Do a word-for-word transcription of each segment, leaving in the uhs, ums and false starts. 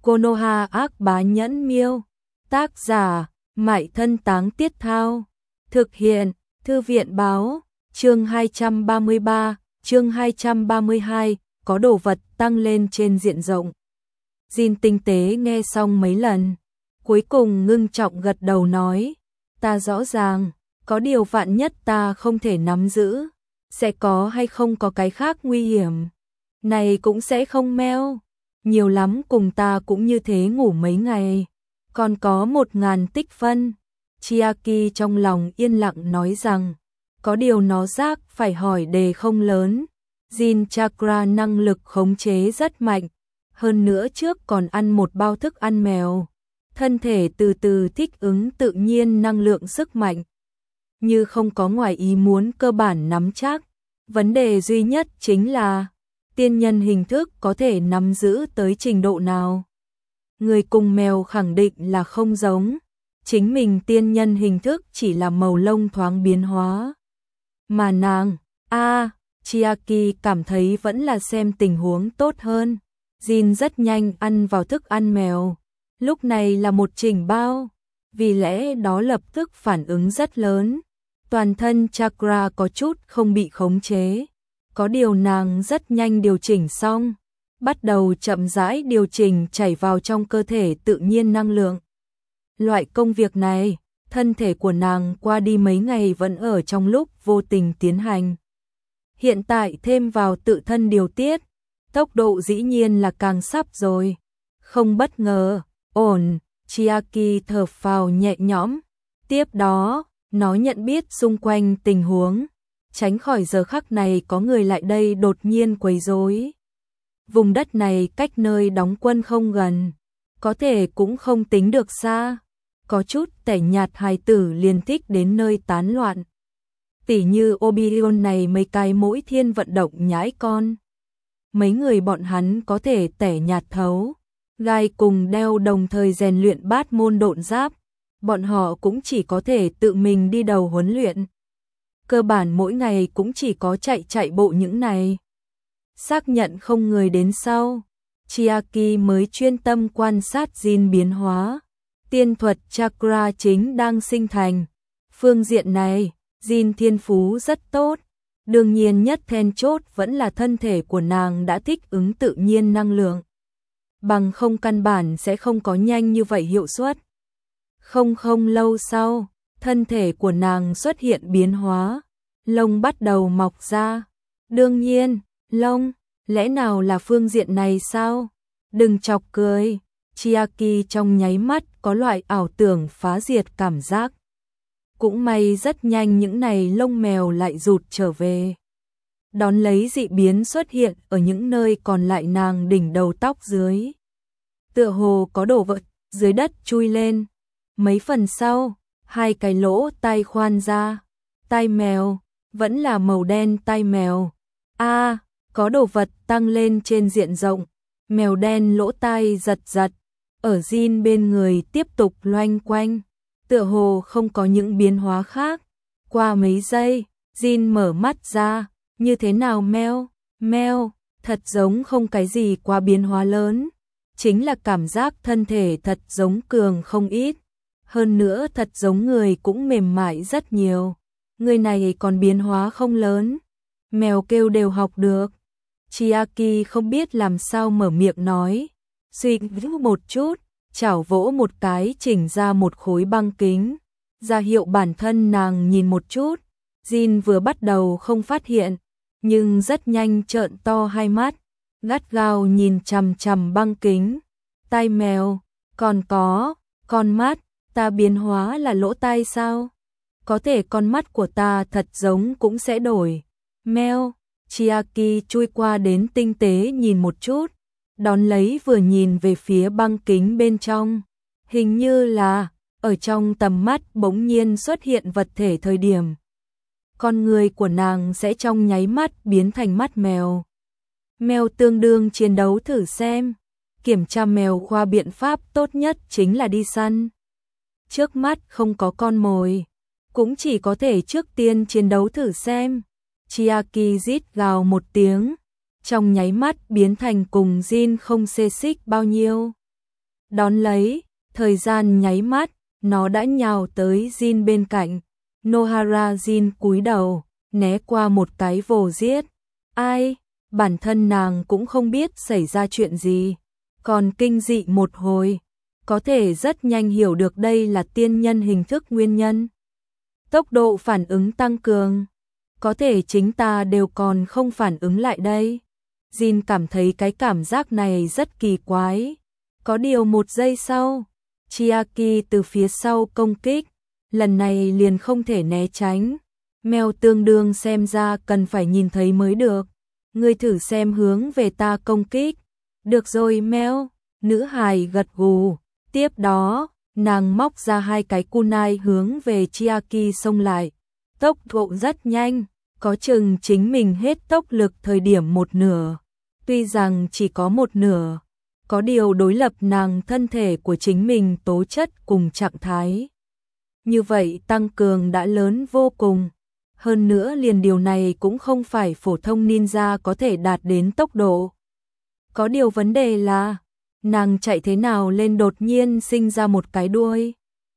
Konoha ác bá nhẫn miêu. Tác giả, Mại Thân Táng Tiết Thao. Thực hiện, Thư viện báo. Chương hai trăm ba mươi ba, chương hai trăm ba mươi hai, có đồ vật tăng lên trên diện rộng. Jin tinh tế nghe xong mấy lần, cuối cùng ngưng trọng gật đầu nói, ta rõ ràng, có điều vạn nhất ta không thể nắm giữ, sẽ có hay không có cái khác nguy hiểm. Này cũng sẽ không meo, nhiều lắm cùng ta cũng như thế ngủ mấy ngày, còn có một ngàn tích phân. Chiaki trong lòng yên lặng nói rằng, có điều nó rác phải hỏi đề không lớn. Jin Chakra năng lực khống chế rất mạnh, hơn nữa trước còn ăn một bao thức ăn mèo. Thân thể từ từ thích ứng tự nhiên năng lượng sức mạnh. Như không có ngoài ý muốn cơ bản nắm chắc, vấn đề duy nhất chính là tiên nhân hình thức có thể nắm giữ tới trình độ nào. Người cùng mèo khẳng định là không giống, chính mình tiên nhân hình thức chỉ là màu lông thoáng biến hóa. Mà nàng, a Chiaki cảm thấy vẫn là xem tình huống tốt hơn. Jin rất nhanh ăn vào thức ăn mèo, lúc này là một chỉnh bao, vì lẽ đó lập tức phản ứng rất lớn. Toàn thân chakra có chút không bị khống chế, có điều nàng rất nhanh điều chỉnh xong, bắt đầu chậm rãi điều chỉnh chảy vào trong cơ thể tự nhiên năng lượng. Loại công việc này, thân thể của nàng qua đi mấy ngày vẫn ở trong lúc vô tình tiến hành. Hiện tại thêm vào tự thân điều tiết, tốc độ dĩ nhiên là càng sắp rồi. Không bất ngờ, ổn, Chiaki thở phào nhẹ nhõm. Tiếp đó, nó nhận biết xung quanh tình huống, tránh khỏi giờ khắc này có người lại đây đột nhiên quấy rối. Vùng đất này cách nơi đóng quân không gần, có thể cũng không tính được xa. Có chút tẻ nhạt hài tử liền thích đến nơi tán loạn. Tỉ như Obion này mấy cái mỗi thiên vận động nhãi con. Mấy người bọn hắn có thể tẻ nhạt thấu. Gai cùng đeo đồng thời rèn luyện bát môn độn giáp. Bọn họ cũng chỉ có thể tự mình đi đầu huấn luyện. Cơ bản mỗi ngày cũng chỉ có chạy chạy bộ những này. Xác nhận không người đến sau, Chiaki mới chuyên tâm quan sát Jin biến hóa. Tiên thuật chakra chính đang sinh thành. Phương diện này, Jin thiên phú rất tốt. Đương nhiên nhất then chốt vẫn là thân thể của nàng đã thích ứng tự nhiên năng lượng. Bằng không căn bản sẽ không có nhanh như vậy hiệu suất. Không không lâu sau, thân thể của nàng xuất hiện biến hóa. Lông bắt đầu mọc ra. Đương nhiên, lông, lẽ nào là phương diện này sao? Đừng chọc cười. Chiaki trong nháy mắt có loại ảo tưởng phá diệt cảm giác. Cũng may rất nhanh những này lông mèo lại rụt trở về. Đón lấy dị biến xuất hiện ở những nơi còn lại nàng đỉnh đầu tóc dưới. Tựa hồ có đồ vật dưới đất chui lên. Mấy phần sau, hai cái lỗ tai khoan ra. Tai mèo, vẫn là màu đen tai mèo. A, à, có đồ vật tăng lên trên diện rộng. Mèo đen lỗ tai giật giật. Ở Jin bên người tiếp tục loanh quanh, tựa hồ không có những biến hóa khác. Qua mấy giây, Jin mở mắt ra, như thế nào meo, meo, thật giống không cái gì quá biến hóa lớn. Chính là cảm giác thân thể thật giống cường không ít, hơn nữa thật giống người cũng mềm mại rất nhiều. Người này còn biến hóa không lớn, mèo kêu đều học được. Chiaki không biết làm sao mở miệng nói. Suy nghĩ một chút, chảo vỗ một cái chỉnh ra một khối băng kính, ra hiệu bản thân nàng nhìn một chút. Jin vừa bắt đầu không phát hiện, nhưng rất nhanh trợn to hai mắt, gắt gao nhìn chằm chằm băng kính. Tai mèo, còn có, con mắt, ta biến hóa là lỗ tai sao? Có thể con mắt của ta thật giống cũng sẽ đổi. Meo, Chiaki chui qua đến tinh tế nhìn một chút. Đón lấy vừa nhìn về phía băng kính bên trong, hình như là ở trong tầm mắt bỗng nhiên xuất hiện vật thể thời điểm. Con người của nàng sẽ trong nháy mắt biến thành mắt mèo. Mèo tương đương chiến đấu thử xem, kiểm tra mèo khoa biện pháp tốt nhất chính là đi săn. Trước mắt không có con mồi, cũng chỉ có thể trước tiên chiến đấu thử xem. Chiaki rít gào một tiếng. Trong nháy mắt biến thành cùng Jin không xê xích bao nhiêu. Đón lấy, thời gian nháy mắt, nó đã nhào tới Jin bên cạnh. Nohara Jin cúi đầu, né qua một cái vồ giết. Ai, bản thân nàng cũng không biết xảy ra chuyện gì, còn kinh dị một hồi, có thể rất nhanh hiểu được đây là tiên nhân hình thức nguyên nhân. Tốc độ phản ứng tăng cường, có thể chính ta đều còn không phản ứng lại đây. Jin cảm thấy cái cảm giác này rất kỳ quái. Có điều một giây sau, Chiaki từ phía sau công kích, lần này liền không thể né tránh. Mèo tương đương xem ra cần phải nhìn thấy mới được. Ngươi thử xem hướng về ta công kích. Được rồi mèo, nữ hài gật gù. Tiếp đó, nàng móc ra hai cái kunai hướng về Chiaki xông lại. Tốc độ rất nhanh, có chừng chính mình hết tốc lực thời điểm một nửa. Tuy rằng chỉ có một nửa, có điều đối lập nàng thân thể của chính mình tố chất cùng trạng thái. Như vậy tăng cường đã lớn vô cùng. Hơn nữa liền điều này cũng không phải phổ thông ninja có thể đạt đến tốc độ. Có điều vấn đề là, nàng chạy thế nào lên đột nhiên sinh ra một cái đuôi.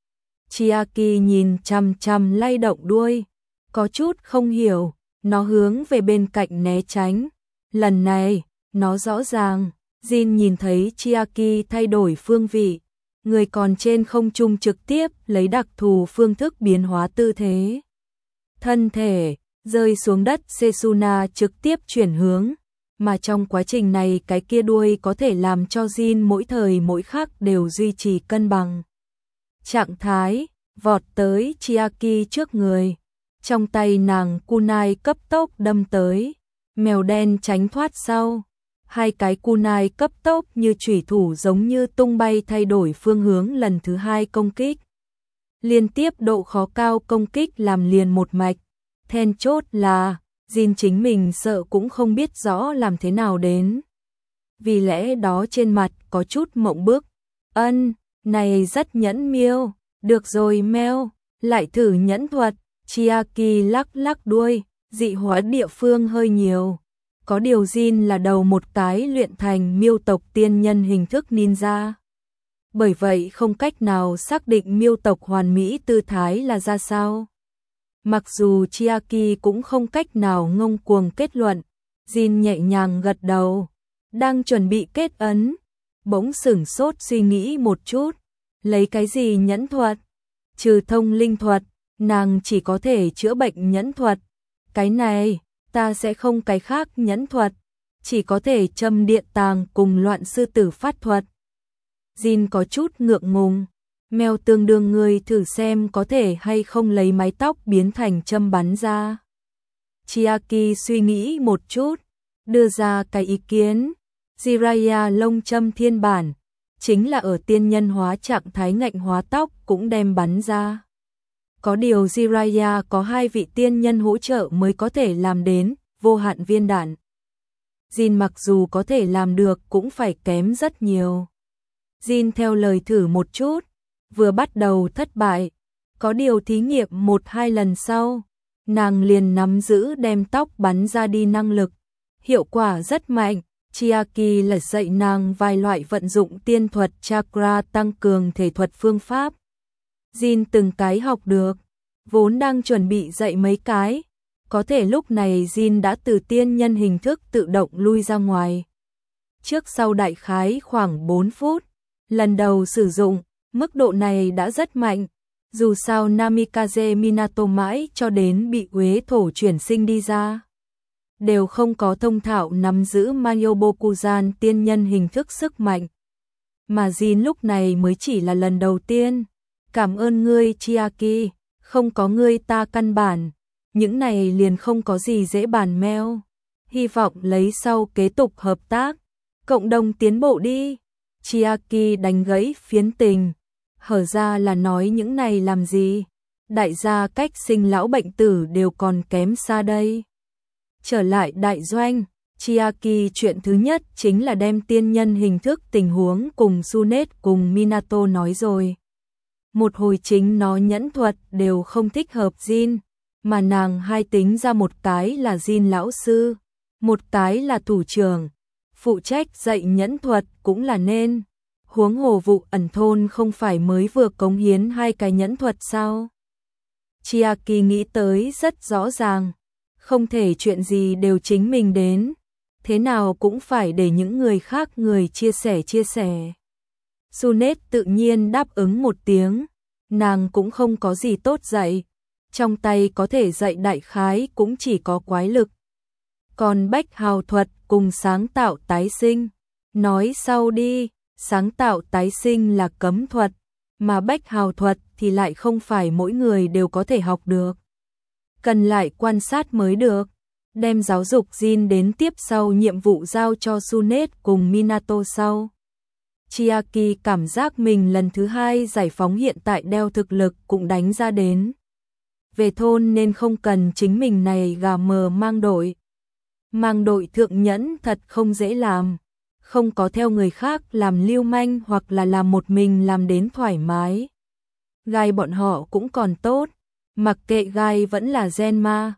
Chiaki nhìn chằm chằm lay động đuôi, có chút không hiểu, nó hướng về bên cạnh né tránh. Lần này, nó rõ ràng, Jin nhìn thấy Chiaki thay đổi phương vị, người còn trên không trung trực tiếp lấy đặc thù phương thức biến hóa tư thế. Thân thể rơi xuống đất, Setsuna trực tiếp chuyển hướng, mà trong quá trình này cái kia đuôi có thể làm cho Jin mỗi thời mỗi khắc đều duy trì cân bằng. Trạng thái, vọt tới Chiaki trước người, trong tay nàng kunai cấp tốc đâm tới, mèo đen tránh thoát sau. Hai cái kunai cấp tốc như chủy thủ giống như tung bay thay đổi phương hướng lần thứ hai công kích. Liên tiếp độ khó cao công kích làm liền một mạch. Then chốt là, Jin chính mình sợ cũng không biết rõ làm thế nào đến. Vì lẽ đó trên mặt có chút mộng bức. Ân, này rất nhẫn miêu. Được rồi mèo, lại thử nhẫn thuật. Chiaki lắc lắc đuôi, dị hóa địa phương hơi nhiều. Có điều Jin là đầu một cái luyện thành miêu tộc tiên nhân hình thức ninja. Bởi vậy không cách nào xác định miêu tộc hoàn mỹ tư thái là ra sao. Mặc dù Chiaki cũng không cách nào ngông cuồng kết luận, Jin nhẹ nhàng gật đầu, đang chuẩn bị kết ấn, bỗng sửng sốt suy nghĩ một chút, lấy cái gì nhẫn thuật? Trừ thông linh thuật, nàng chỉ có thể chữa bệnh nhẫn thuật. Cái này, ta sẽ không cái khác nhẫn thuật, chỉ có thể châm điện tàng cùng loạn sư tử phát thuật. Jin có chút ngượng ngùng. Mèo tương đương người thử xem có thể hay không lấy mái tóc biến thành châm bắn ra. Chiaki suy nghĩ một chút, đưa ra cái ý kiến. Jiraiya lông châm thiên bản, chính là ở tiên nhân hóa trạng thái ngạnh hóa tóc cũng đem bắn ra. Có điều Jiraiya có hai vị tiên nhân hỗ trợ mới có thể làm đến vô hạn viên đạn. Jin mặc dù có thể làm được cũng phải kém rất nhiều. Jin theo lời thử một chút, vừa bắt đầu thất bại, có điều thí nghiệm một hai lần sau, nàng liền nắm giữ đem tóc bắn ra đi năng lực, hiệu quả rất mạnh. Chiaki là dạy nàng vài loại vận dụng tiên thuật chakra tăng cường thể thuật phương pháp. Jin từng cái học được, vốn đang chuẩn bị dạy mấy cái, có thể lúc này Jin đã từ tiên nhân hình thức tự động lui ra ngoài. Trước sau đại khái khoảng bốn phút, lần đầu sử dụng, mức độ này đã rất mạnh, dù sao Namikaze Minato mãi cho đến bị uế thổ chuyển sinh đi ra, đều không có thông thạo nắm giữ Manyobokuzan tiên nhân hình thức sức mạnh. Mà Jin lúc này mới chỉ là lần đầu tiên. Cảm ơn ngươi Chiaki, không có ngươi ta căn bản, những này liền không có gì dễ bàn meo. Hy vọng lấy sau kế tục hợp tác, cộng đồng tiến bộ đi. Chiaki đánh gãy phiến tình, hở ra là nói những này làm gì, đại gia cách sinh lão bệnh tử đều còn kém xa đây. Trở lại đại doanh, Chiaki chuyện thứ nhất chính là đem tiên nhân hình thức tình huống cùng Sunet cùng Minato nói rồi. Một hồi chính nó nhẫn thuật đều không thích hợp Jin, mà nàng hai tính ra một cái là Jin lão sư, một cái là thủ trưởng, phụ trách dạy nhẫn thuật cũng là nên. Huống hồ vụ ẩn thôn không phải mới vừa cống hiến hai cái nhẫn thuật sao? Chiaki nghĩ tới rất rõ ràng, không thể chuyện gì đều chính mình đến, thế nào cũng phải để những người khác người chia sẻ chia sẻ. Sunet tự nhiên đáp ứng một tiếng, nàng cũng không có gì tốt dạy, trong tay có thể dạy đại khái cũng chỉ có quái lực. Còn bách hào thuật cùng sáng tạo tái sinh, nói sau đi, sáng tạo tái sinh là cấm thuật, mà bách hào thuật thì lại không phải mỗi người đều có thể học được. Cần lại quan sát mới được, đem giáo dục Jin đến tiếp sau nhiệm vụ giao cho Sunet cùng Minato sau. Chiaki cảm giác mình lần thứ hai giải phóng hiện tại đeo thực lực cũng đánh ra đến. Về thôn nên không cần chính mình này gà mờ mang đội. Mang đội thượng nhẫn thật không dễ làm, không có theo người khác làm lưu manh hoặc là làm một mình làm đến thoải mái. Gai bọn họ cũng còn tốt, mặc kệ gai vẫn là Genma,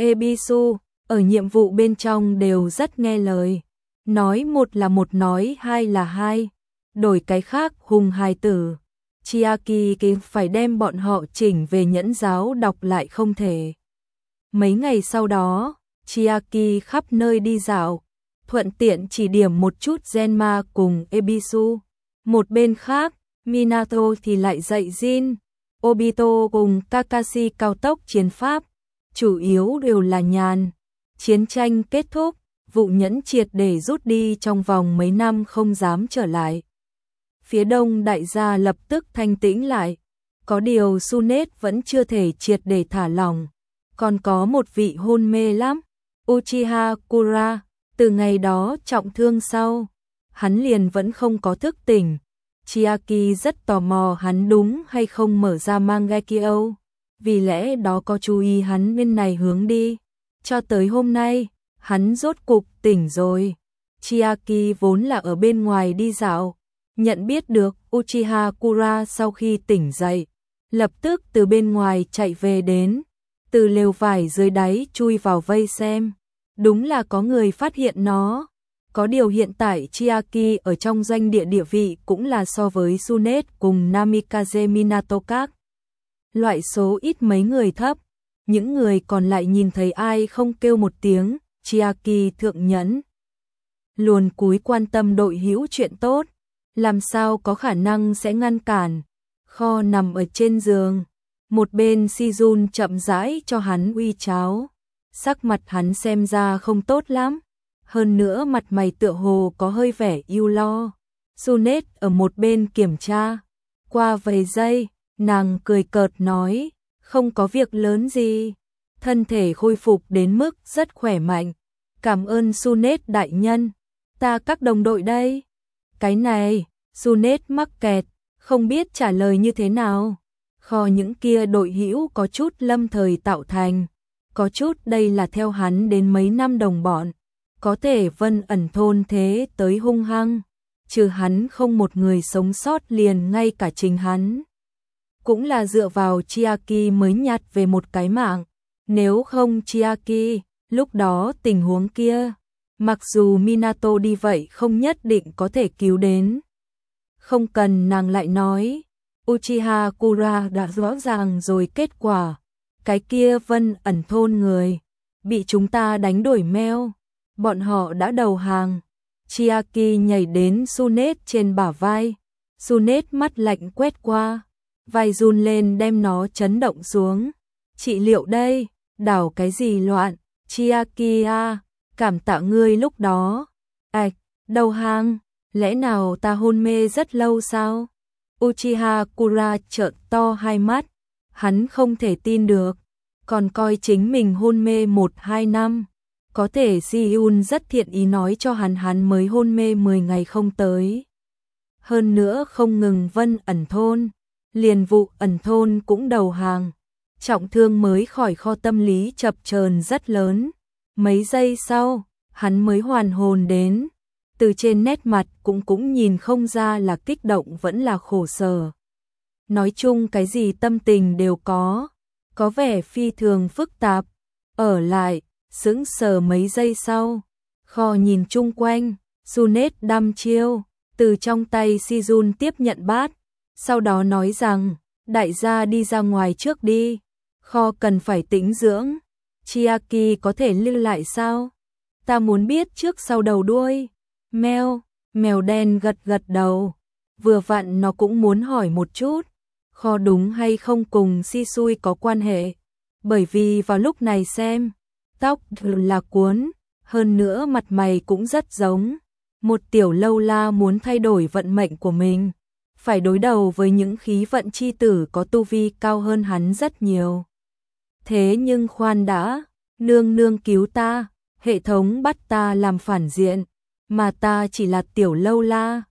Ebisu, ở nhiệm vụ bên trong đều rất nghe lời. Nói một là một, nói hai là hai, đổi cái khác hùng hài tử. Chiaki phải đem bọn họ chỉnh về nhẫn giáo đọc lại không thể. Mấy ngày sau đó, Chiaki khắp nơi đi dạo, thuận tiện chỉ điểm một chút Genma cùng Ebisu. Một bên khác, Minato thì lại dạy Jin, Obito cùng Kakashi cao tốc chiến pháp, chủ yếu đều là nhàn. Chiến tranh kết thúc, vụ nhẫn triệt để rút đi trong vòng mấy năm không dám trở lại. Phía đông đại gia lập tức thanh tĩnh lại, có điều Sunet vẫn chưa thể triệt để thả lỏng, còn có một vị hôn mê lắm, Uchiha Kura, từ ngày đó trọng thương sau, hắn liền vẫn không có thức tỉnh. Chiaki rất tò mò hắn đúng hay không mở ra Mangekyo, vì lẽ đó có chú ý hắn bên này hướng đi. Cho tới hôm nay, hắn rốt cục tỉnh rồi. Chiaki vốn là ở bên ngoài đi dạo, nhận biết được Uchiha Kura sau khi tỉnh dậy, lập tức từ bên ngoài chạy về đến, từ lều vải dưới đáy chui vào vây xem. Đúng là có người phát hiện nó. Có điều hiện tại Chiaki ở trong doanh địa địa vị cũng là so với Sunet cùng Namikaze Minato các loại số ít mấy người thấp. Những người còn lại nhìn thấy ai không kêu một tiếng, Chiaki thượng nhẫn. Luồn cúi quan tâm đội hữu chuyện tốt, làm sao có khả năng sẽ ngăn cản. Kho nằm ở trên giường, một bên Shizun chậm rãi cho hắn uy cháo. Sắc mặt hắn xem ra không tốt lắm, hơn nữa mặt mày tựa hồ có hơi vẻ ưu lo. Sunet ở một bên kiểm tra, qua vài giây, nàng cười cợt nói, không có việc lớn gì, thân thể khôi phục đến mức rất khỏe mạnh. Cảm ơn Sunet đại nhân, ta các đồng đội đây. Cái này, Sunet mắc kẹt, không biết trả lời như thế nào. Kho những kia đội hữu có chút lâm thời tạo thành, có chút đây là theo hắn đến mấy năm đồng bọn. Có thể Vân ẩn thôn thế tới hung hăng, trừ hắn không một người sống sót, liền ngay cả chính hắn cũng là dựa vào Chiaki mới nhặt về một cái mạng. Nếu không Chiaki, lúc đó tình huống kia, mặc dù Minato đi vậy không nhất định có thể cứu đến. Không cần nàng lại nói, Uchiha Kura đã rõ ràng rồi kết quả. Cái kia Vân ẩn thôn người bị chúng ta đánh đuổi meo, bọn họ đã đầu hàng. Chiaki nhảy đến Sunet trên bả vai, Sunet mắt lạnh quét qua, vai run lên đem nó chấn động xuống. Trị liệu đây, đảo cái gì loạn, Chiaki à, cảm tạ ngươi lúc đó. Ảch, đầu hàng, lẽ nào ta hôn mê rất lâu sao? Uchiha Kura trợn to hai mắt, hắn không thể tin được, còn coi chính mình hôn mê một hai năm. Có thể Jiun rất thiện ý nói cho hắn hắn mới hôn mê mười ngày không tới. Hơn nữa không ngừng Vân ẩn thôn, liền vụ ẩn thôn cũng đầu hàng. Trọng thương mới khỏi, kho tâm lý chập chờn rất lớn. Mấy giây sau, hắn mới hoàn hồn đến. Từ trên nét mặt cũng cũng nhìn không ra là kích động vẫn là khổ sở. Nói chung cái gì tâm tình đều có, có vẻ phi thường phức tạp. Ở lại, sững sờ mấy giây sau, Kho nhìn chung quanh, Sunet đăm chiêu, từ trong tay Sijun tiếp nhận bát, sau đó nói rằng, đại gia đi ra ngoài trước đi, kho cần phải tĩnh dưỡng, Chiaki có thể lưu lại sao? Ta muốn biết trước sau đầu đuôi. Mèo, mèo đen gật gật đầu, vừa vặn nó cũng muốn hỏi một chút, kho đúng hay không cùng Shisui có quan hệ, bởi vì vào lúc này xem, tóc là cuốn, hơn nữa mặt mày cũng rất giống. Một tiểu lâu la muốn thay đổi vận mệnh của mình, phải đối đầu với những khí vận chi tử có tu vi cao hơn hắn rất nhiều. Thế nhưng khoan đã, nương nương cứu ta, hệ thống bắt ta làm phản diện, mà ta chỉ là tiểu lâu la,